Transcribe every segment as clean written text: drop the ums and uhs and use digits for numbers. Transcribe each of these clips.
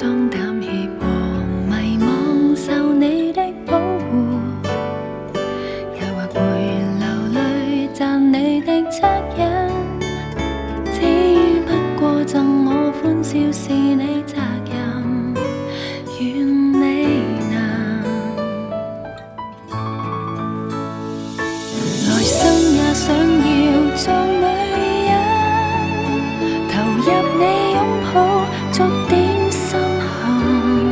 放胆怯和迷惘，受你的保护，又或会流泪赞你的恻隐，只不过赠我欢笑是你责任，愿你能来生也想要做女人，投入你拥抱，逐點心寒。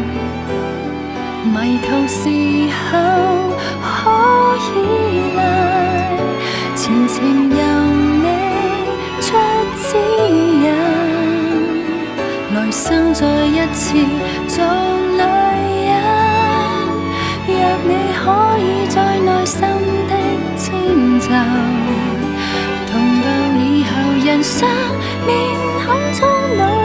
迷途時候可以賴，前程由你出指引。來生再一次做女人，若你可以在內心的遷就，同到以後人生面孔中老。